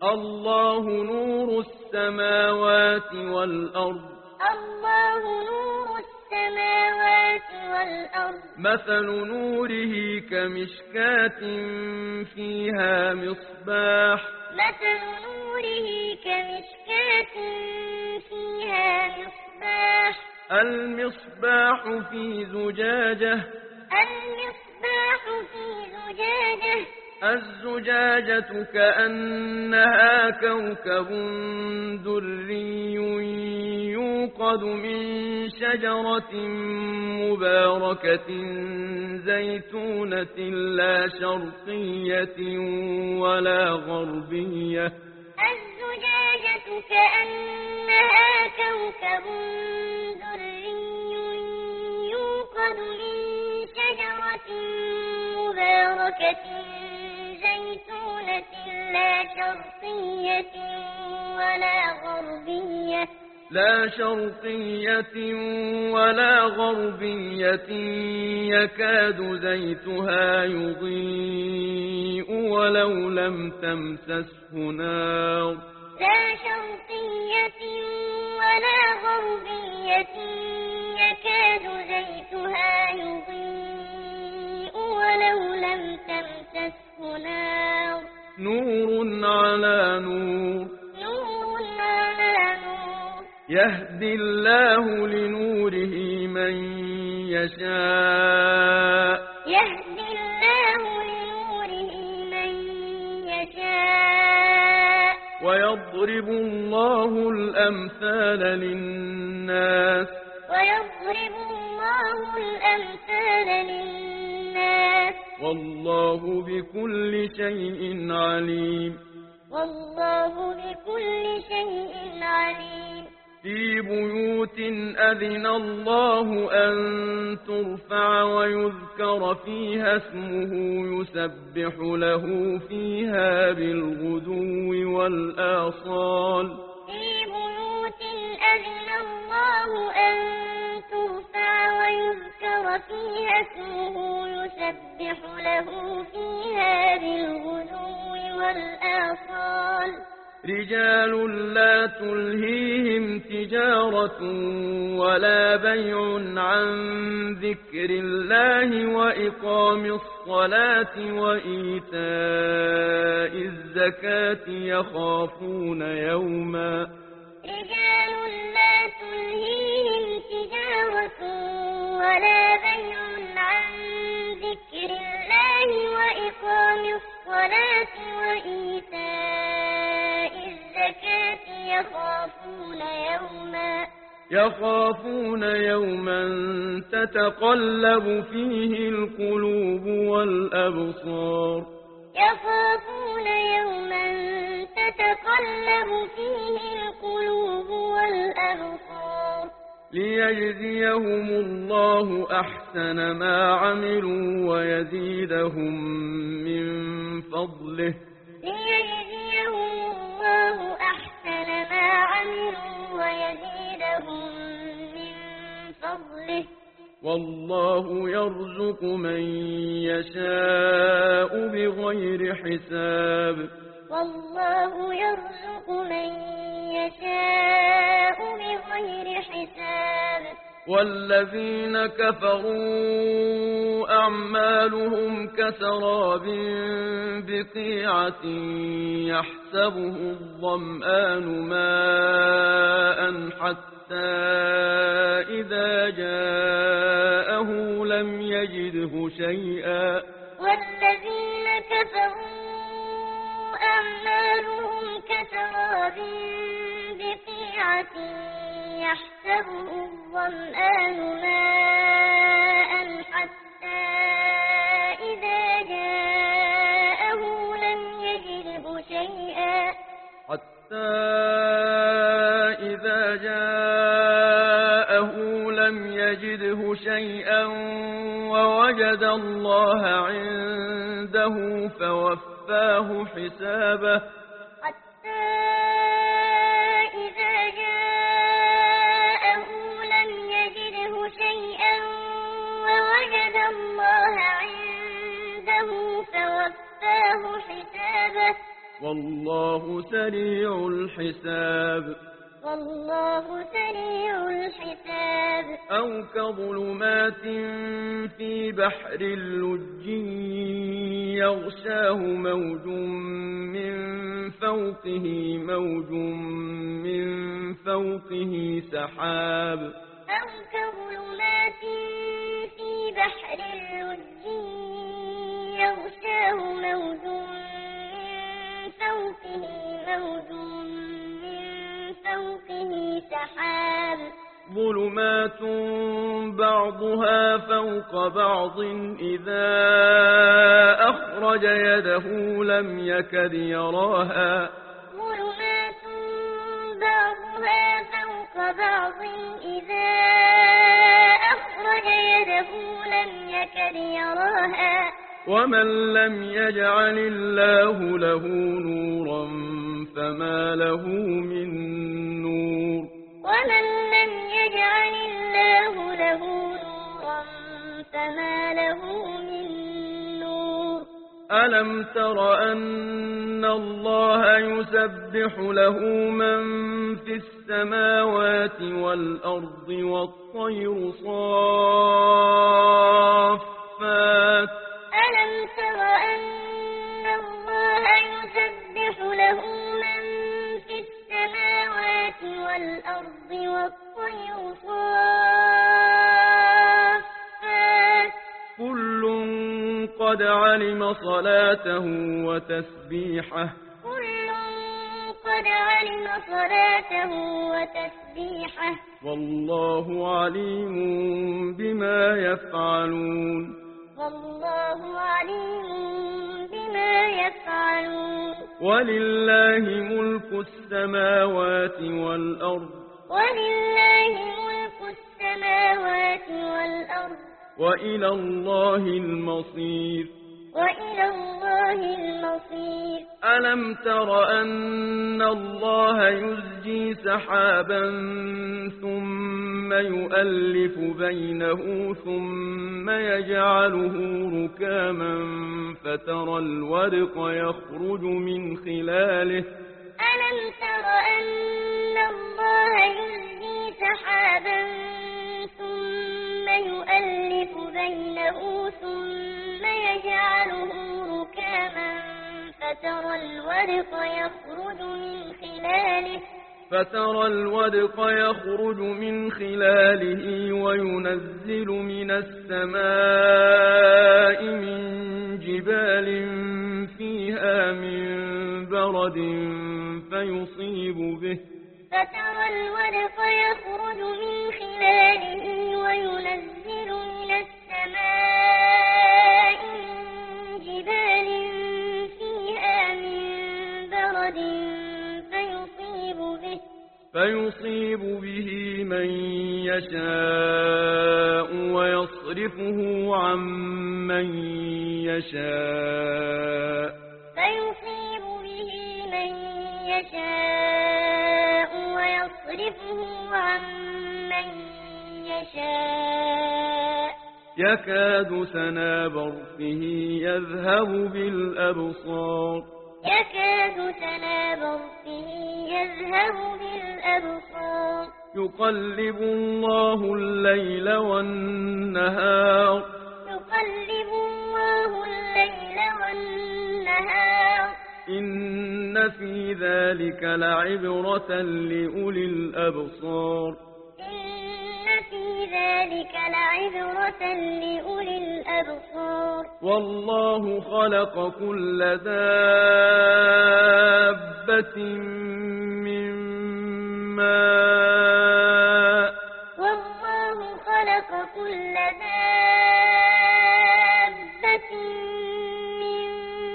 الله نور السماوات والأرض الله نور السماوات والأرض مثل نوره كمشكاة فيها مصباح مثل نوره كمشكاة فيها مصباح المصباح في زجاجة المصباح في زجاجة الزجاجة كأنها كوكب دري يوقد من شجرة مباركة زيتونة لا شرقية ولا غربية الزجاجة كأنها كوكب دري يوقد من شجرة مباركة زيتونة لا شرقية ولا غربية يكاد زيتها يضيء ولو لم تمسسه نار لا شرقية ولا غربية يكاد زيتها يضيء ولو لم تمسسه نار نور على نور نور على نور يهدي الله لنوره من يشاء يهدي الله لنوره من يشاء ويضرب الله الأمثال للناس ويضرب الله الأمثال للناس والله بكل شيء عليم والله بكل شيء عليم في بيوت أذن الله أن ترفع ويذكر فيها اسمه يسبح له فيها بالغدو والآصال في بيوت أذن الله أن ترفع ويذكر فيها اسمه يسبح له فيها بالغدو والآصال رجال لا تلهيهم تجارة ولا بيع عن ذكر الله وإقام الصلاة وإيتاء الزكاة يخافون يوما رجال لا تلهيهم تجارة ولا بيع عن ذكر الله وإقام الصلاة وإيتاء الزكاة يخافون يوما تتقلب فيه القلوب والأبصار يخافون يوما تتقلب فيه القلوب والأبصار ليجزيهم الله أحسن ما عملوا ويزيدهم من فضله ليجزيهم الله أحسن ما عملوا ويزيدهم من فضله والله يرزق من يشاء بغير حساب والله يرزق من يشاء بغير حساب والذين كفروا أعمالهم كسراب بقيعة يحسبه الظمآن ماء حتى إذا جاءه لم يجده شيئا والذين كفروا أعمالهم كسراب بقيعة يحسبه الظمآن ماء حتى إذا جاءه لم يجده شيئا ووجد الله عنده فوفاه حسابه حتى إذا جاءه لم يجده شيئا ووجد الله عنده فوفاه حسابه والله سريع الحساب والله سريع الحساب أو كظلمات في بحر اللج يغشاه موج من فوقه موج من فوقه سحاب أو كظلمات في بحر اللج يغشاه موج من فوقه موج من فوقه سحاب ظلمات بعضها فوق بعض إذا أخرج يده لم يكد يراها ظلمات بعضها فوق بعض إذا أخرج يده لم يكد يراها ومن لم يجعل الله له نورا فما له من نور ومن لم يجعل الله له نورا فما له من نور ألم تر أن الله يسبح له من في السماوات والأرض والطير صافات ألم تر أن الله يسبح له من في السماوات والأرض والطير صافات كل قد علم صلاته وتسبيحه كل قد علم صلاته وتسبيحه والله عليم بما يفعلون والله عليم بما يفعلون ولله ملك السماوات والأرض ولله ملك السماوات والأرض وإلى الله المصير وإلى الله المصير ألم تر أن الله يزجي سحابا ثم يؤلف بينه ثم يجعله ركاما فترى الودق يخرج من خلاله ألم تر أن الله يزجي سحابا ثم يؤلف بينه ثم يجعله ركاما فترى الودق يخرج من خلاله وينزل من السماء من جبال فيها من برد فيصيب به فترى الودق يخرج من خلاله وينزل من السماء من جبال فيها من برد فيصيب به من يشاء ويصرفه عن من يشاء فيصيب به من يشاء ويصرفه عن من يشاء يكاد سنا برقه يذهب بالأبصار يكاد سنا برقه يذهب بالأبصار يقلب الله الليل والنهار يقلب الله الليل والنهار إن في ذلك لعبرة لأولي الأبصار إن في ذلك لعبرة لأولي الأبصار والله خلق كل دابة من ماء والله خلق كل دابة من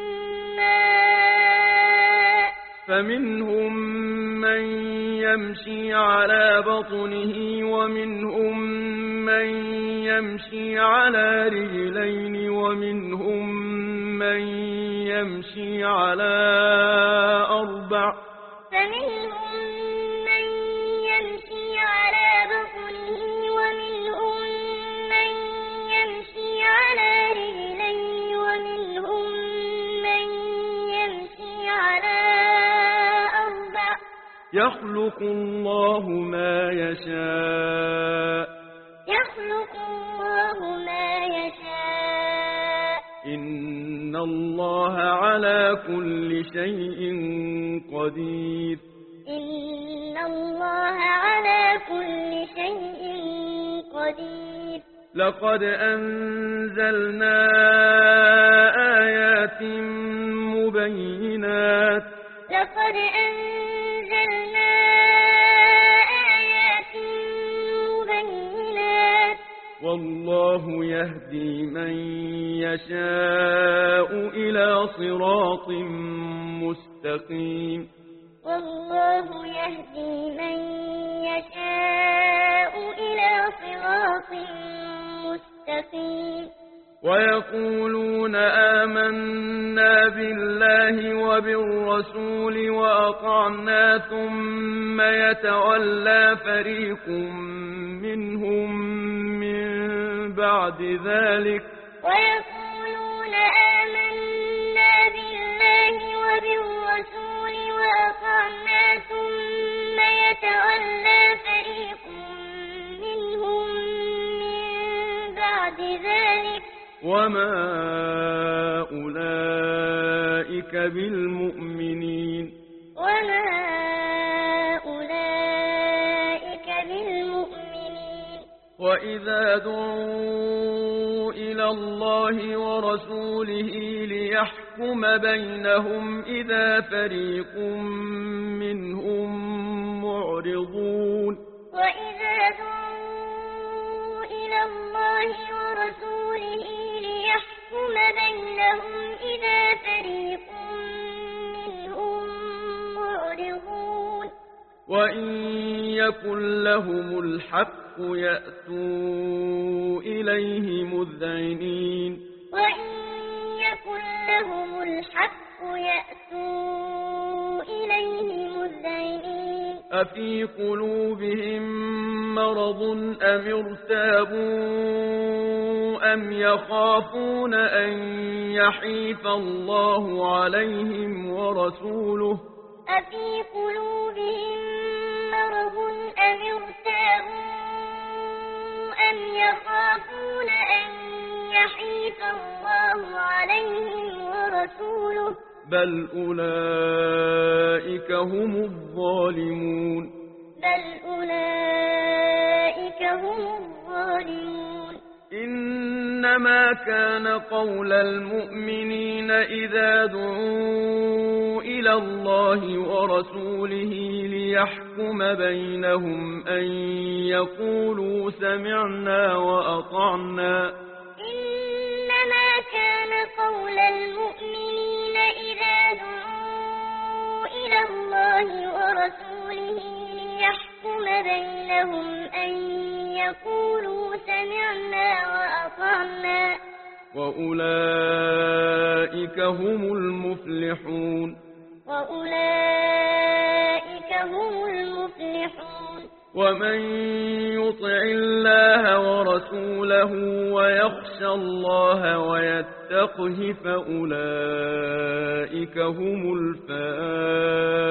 ماء فمنهم من يمشي على بطنه ومنهم من يمشي على رجلين ومنهم من يمشي على أربع فمنهم من يمشي على بطنه ومنهم من يمشي على رجلين ومنهم من يمشي على يخلق الله ما يشاء يخلق الله ما يشاء إن الله على كل شيء قدير إن الله على كل شيء قدير لقد أنزلنا آيات مبينات لقد أنزلنا آيات مبينات والله يهدي من يشاء إلى صراط مستقيم والله يهدي من يشاء إلى صراط مستقيم ويقولون آمنا بالله وبالرسول وأطعنا ثم يتولى فريق منهم من بعد ذلك ويقولون آمنا بالله وبالرسول وأطعنا ثم يتولى فريق منهم من بعد ذلك وما أولئك بالمؤمنين وما أولئك بالمؤمنين وإذا دعوا إلى الله ورسوله ليحكم بينهم إذا فريق منهم معرضون وإذا دعوا إلى الله ورسوله ليحكم بينهم إذا فريق منهم معرضون وإن يكن لهم الحق يأتوا إليه مذعنين وإن يكن لهم الحق يأتوا إليه مذعنين أفي قلوبهم مرض أم ارتابوا أم يخافون أن يحيف الله عليهم ورسوله أفي قلوبهم مرض أم ارتابوا أم يخافون أن يحيف الله عليهم ورسوله بل أولئك هم الظالمون بل أولئك هم الظالمون إنما كان قول المؤمنين إذا دعوا إلى الله ورسوله ليحكم بينهم أن يقولوا سمعنا وأطعنا إنما كان قول المؤمنين إذا دعوا إلى الله ورسوله ليحكم بينهم أن يقولوا سمعنا وأطعنا وأولئك هم المفلحون وأولئك هم المفلحون ومن يطع الله ورسوله ويخشى الله ويتقه فأولئك هم الفائزون